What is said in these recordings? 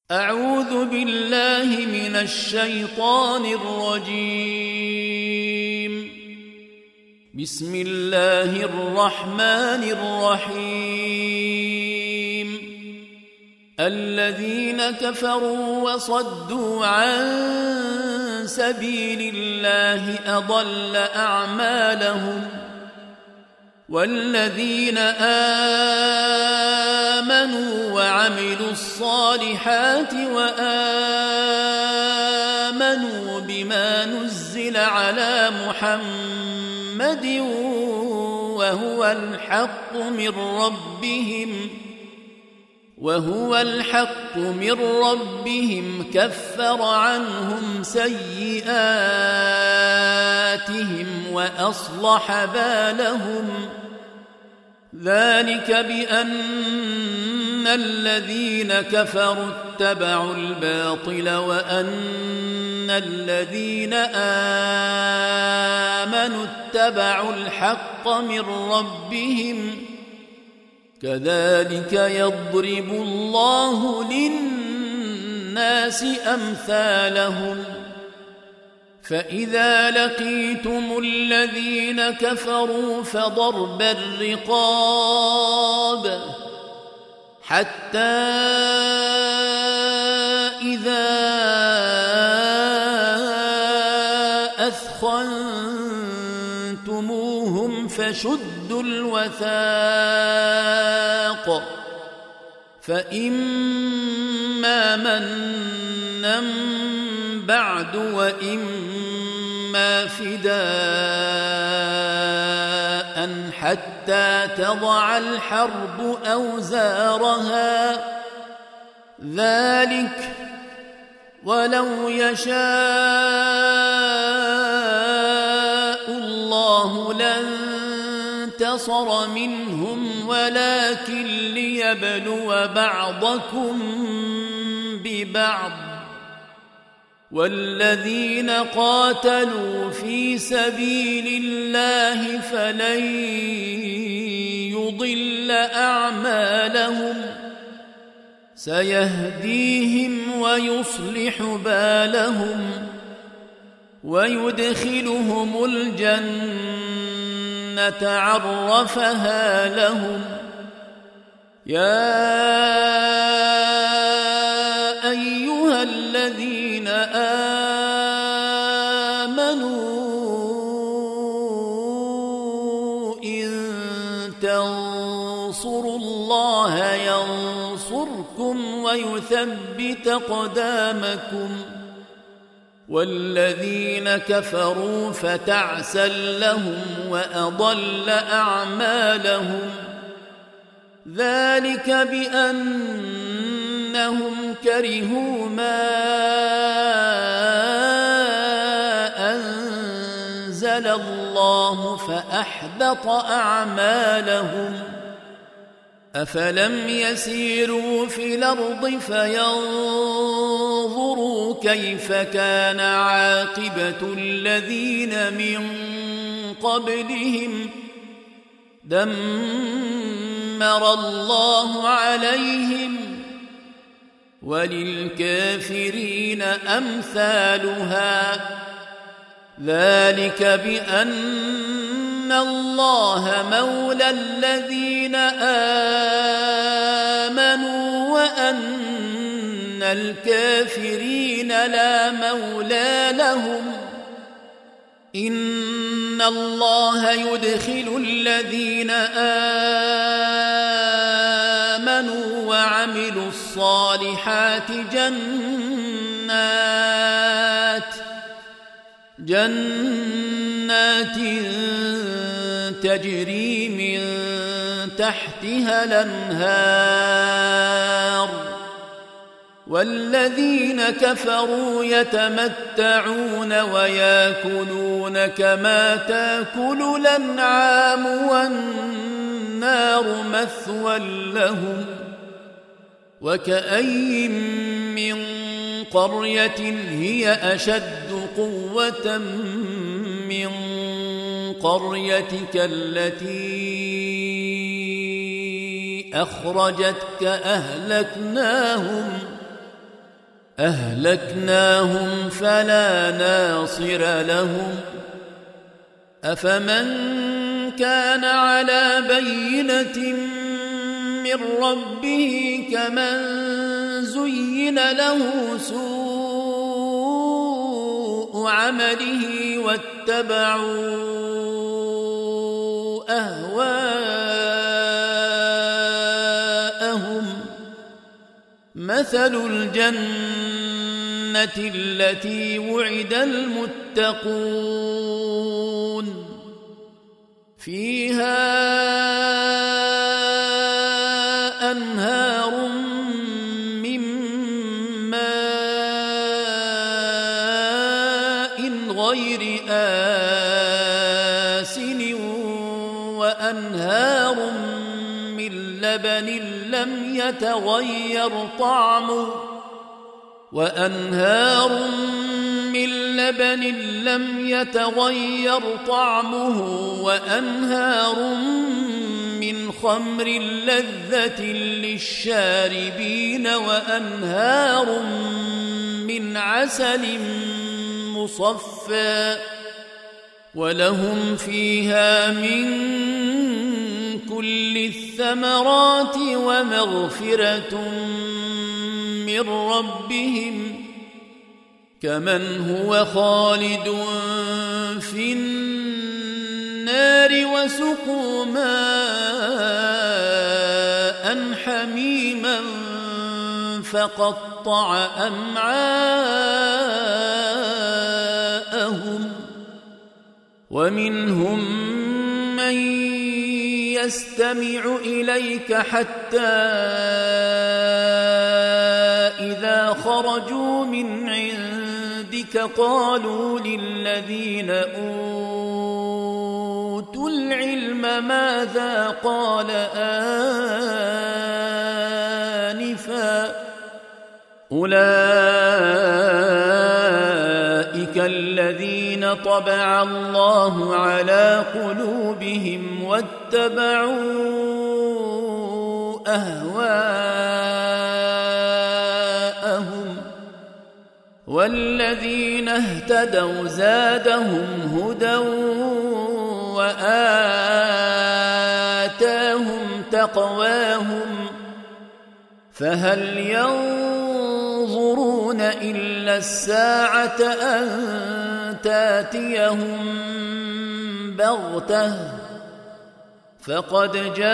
أعوذ بالله من الشيطان الرجيم. بسم الله الرحمن الرحيم. الذين كفروا وصدوا عن سبيل الله أضل أعمالهم والذين آمنوا وعملوا الصالحات وآمنوا بما نزل على محمد وهو الحق من ربهم كفر عنهم سيئاتهم وأصلح بالهم. ذلك بأن الذين كفروا اتبعوا الباطل وأن الذين آمنوا اتبعوا الحق من ربهم. كذلك يضرب الله للناس أمثالهم. فإذا لقيتم الذين كفروا فضرب الرقاب حتى إذا أثخنتموهم فشدوا الوثاق فإما منا بعد وإما فداء حتى تضع الحرب أوزارها. ذلك ولو يشاء الله لانتصر منهم ولكن ليبلو بعضكم ببعض. والذين قاتلوا في سبيل الله فلن يضل أعمالهم سيهديهم ويصلح بالهم ويدخلهم الجنة عرفها لهم. يا أيها الذين آمنوا إن تنصروا الله ينصركم ويثبت أقدامكم. والذين كفروا فتعسا لهم وأضل أعمالهم. ذلك بأنهم كرهوا ما أنزل الله فأحبط أعمالهم. أفلم يسيروا في الأرض فينظروا كيف كان عاقبة الذين من قبلهم دمر الله عليهم وللكافرين أمثالها. ذلك بأن الله مولى الذين آمنوا وأن الكافرين لا مولى لهم. إن الله يدخل الذين آمنوا وعملوا الصالحات جنات تجري من تحتها الأنهار. والذين كفروا يتمتعون ويأكلون كما تأكل الأنعام والنار مثوى لهم. وكأين من قرية هي أشد قوة من قريتك التي أخرجتك أهلكناهم أهلكناهم فلا ناصر لهم أفمن كان على بينة من ربه كمن زين له سوء عمله واتبعوا أهواءهم مثل الجنة التي وعد المتقون فيها أنهار من ماء غير آسن وأنهار من لبن لم يتغير طعمه وأنهار من خمر لذة للشاربين وأنهار من عسل مصفى ولهم فيها من كل الثمرات ومغفرة من ربهم كمن هو خالد في النار وسقوا ماء حميما فقطع أمعاءهم ومنهم من يستمع إليك حتى إذا خرجوا من عندك قالوا للذين أوتوا العلم ماذا قال آنفا أولئك الذين طبع الله على قلوبهم واتبعوا أهواءهم والذين اهتدوا زادهم هدى وآتاهم تقواهم فهل ينظرون إلا الساعة أن تاتيهم بغتة فقد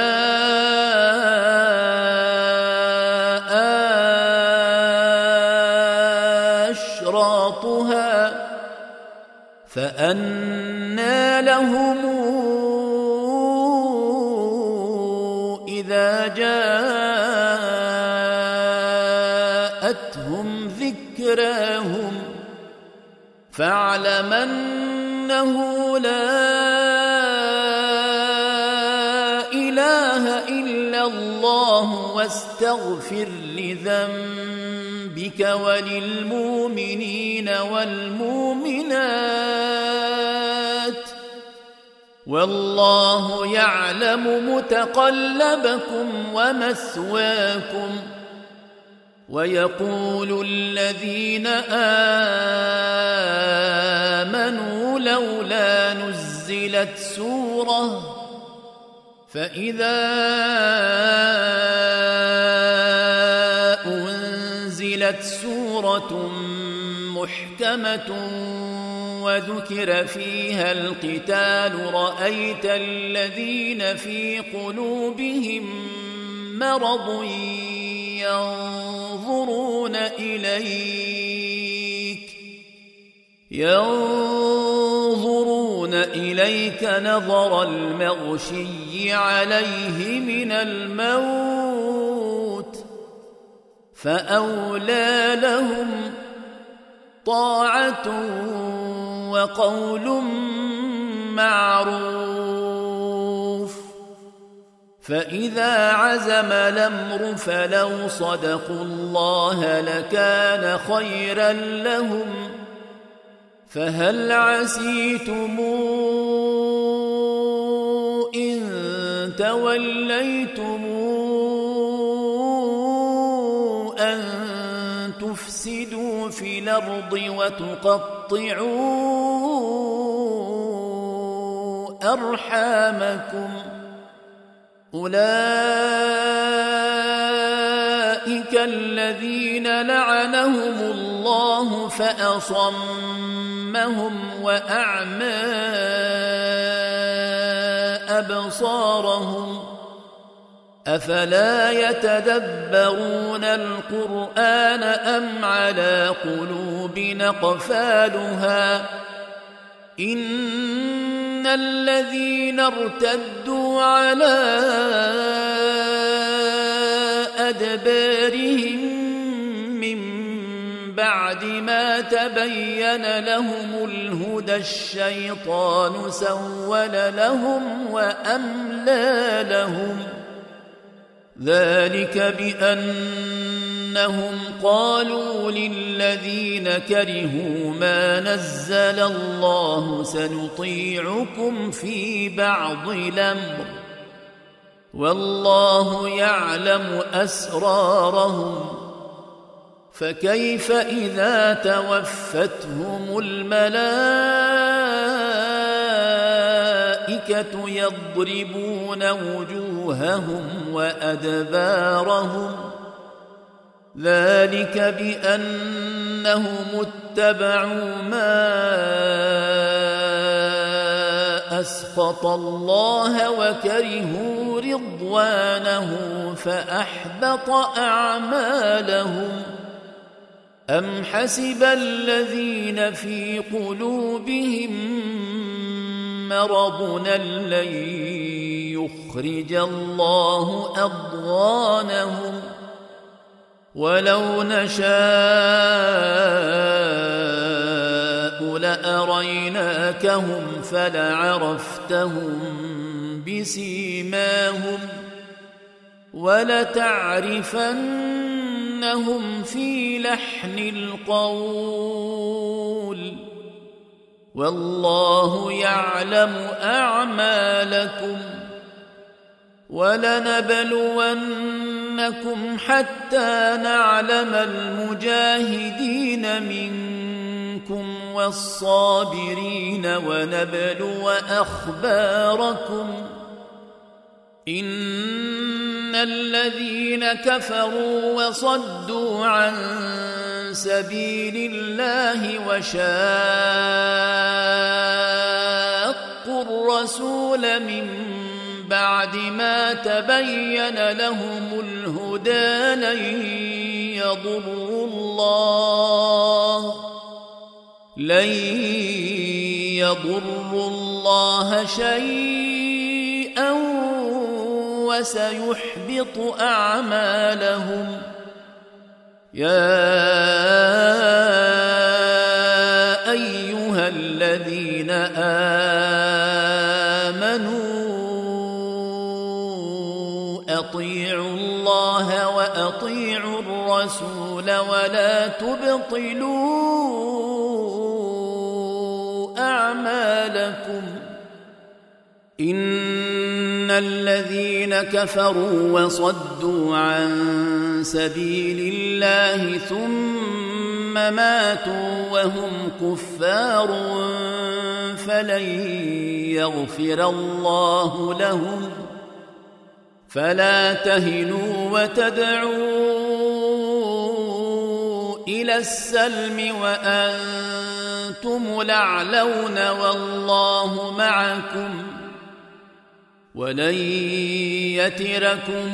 جاء أشراطها فأنى لهم إذا جاءتهم ذكراهم فاعلم أنه لا إله إلا الله واستغفر لذنبك وللمؤمنين والمؤمنات والله يعلم متقلبكم ومثواكم ويقول الذين آمنوا لولا نزلت سورة فإذا أنزلت سورة محكمة وذكر فيها القتال رأيت الذين في قلوبهم مرض ينظرون إليك نظر المغشي عليه من الموت فأولى لهم طاعة وقول معروف فإذا عزم الأمر فلو صدقوا الله لكان خيرا لهم فهل عسيتم إن توليتم أن تفسدوا في الأرض وتقطعوا أرحامكم أولئك الذين لعنهم الله فأصمهم وأعمى أبصارهم أفلا يتدبرون القرآن أم على قلوب أقفالها إن الذين ارتدوا على أدبارهم من بعد ما تبين لهم الهدى الشيطان سول لهم وأملى لهم ذلك بأنهم قالوا للذين كرهوا ما نزل الله سنطيعكم في بعض الأمر والله يعلم أسرارهم فكيف إذا توفتهم الملائكة يضربون وجوههم وأدبارهم ذلك بأنهم اتبعوا ما أسخط الله وكرهوا رضوانه فأحبط أعمالهم أم حسب الذين في قلوبهم مرض لن يخرج الله أضغانهم ولو نشاء لأريناكهم فلعرفتهم بسيماهم ولتعرفنهم في لحن القول والله يعلم أعمالكم ولنبلونكم حتى نعلم المجاهدين منكم والصابرين ونبلو أخباركم إن الذين كفروا وصدوا عن سبيل الله وشاقوا الرسول من بعد ما تبين لهم الهدى لن يضروا الله شيئا وسيحبط أعمالهم يا أيها الذين آمنوا أطيعوا الله وأطيعوا الرسول ولا تبطلوا أعمالكم إن الذين كفروا وصدوا عن سبيل الله ثم ماتوا وهم كفار فلن يغفر الله لهم فلا تهنوا وتدعوا إلى السلم وأنتم الأعلون والله معكم ولن يتركم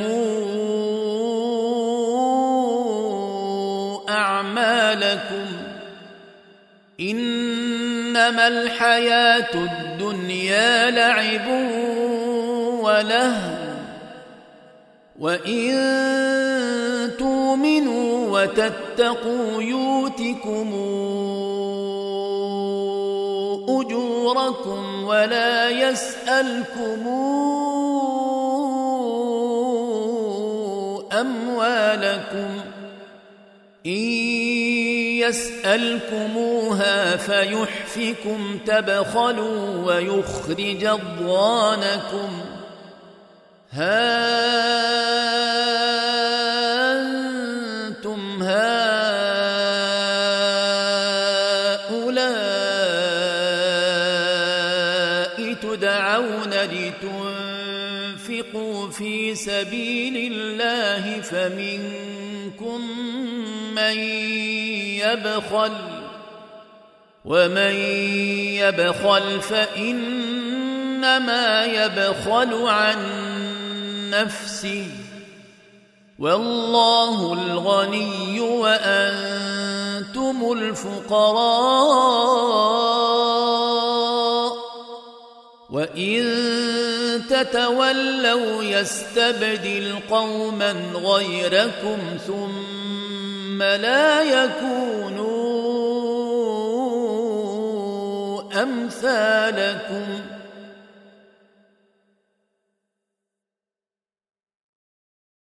أعمالكم إنما الحياة الدنيا لعب ولهو وإن تؤمنوا وتتقوا يؤتكم أجوركم ولا يسألكم أموالكم إن يسألكموها فيحفكم تبخلوا ويخرج أضغانكم ها أنتم هؤلاء في سبيل الله فمنكم من يبخل ومن يبخل فإنما يبخل عن نفسه والله الغني وأنتم الفقراء وإن تتولوا يستبدل قوما غيركم ثم لا يكونوا أمثالكم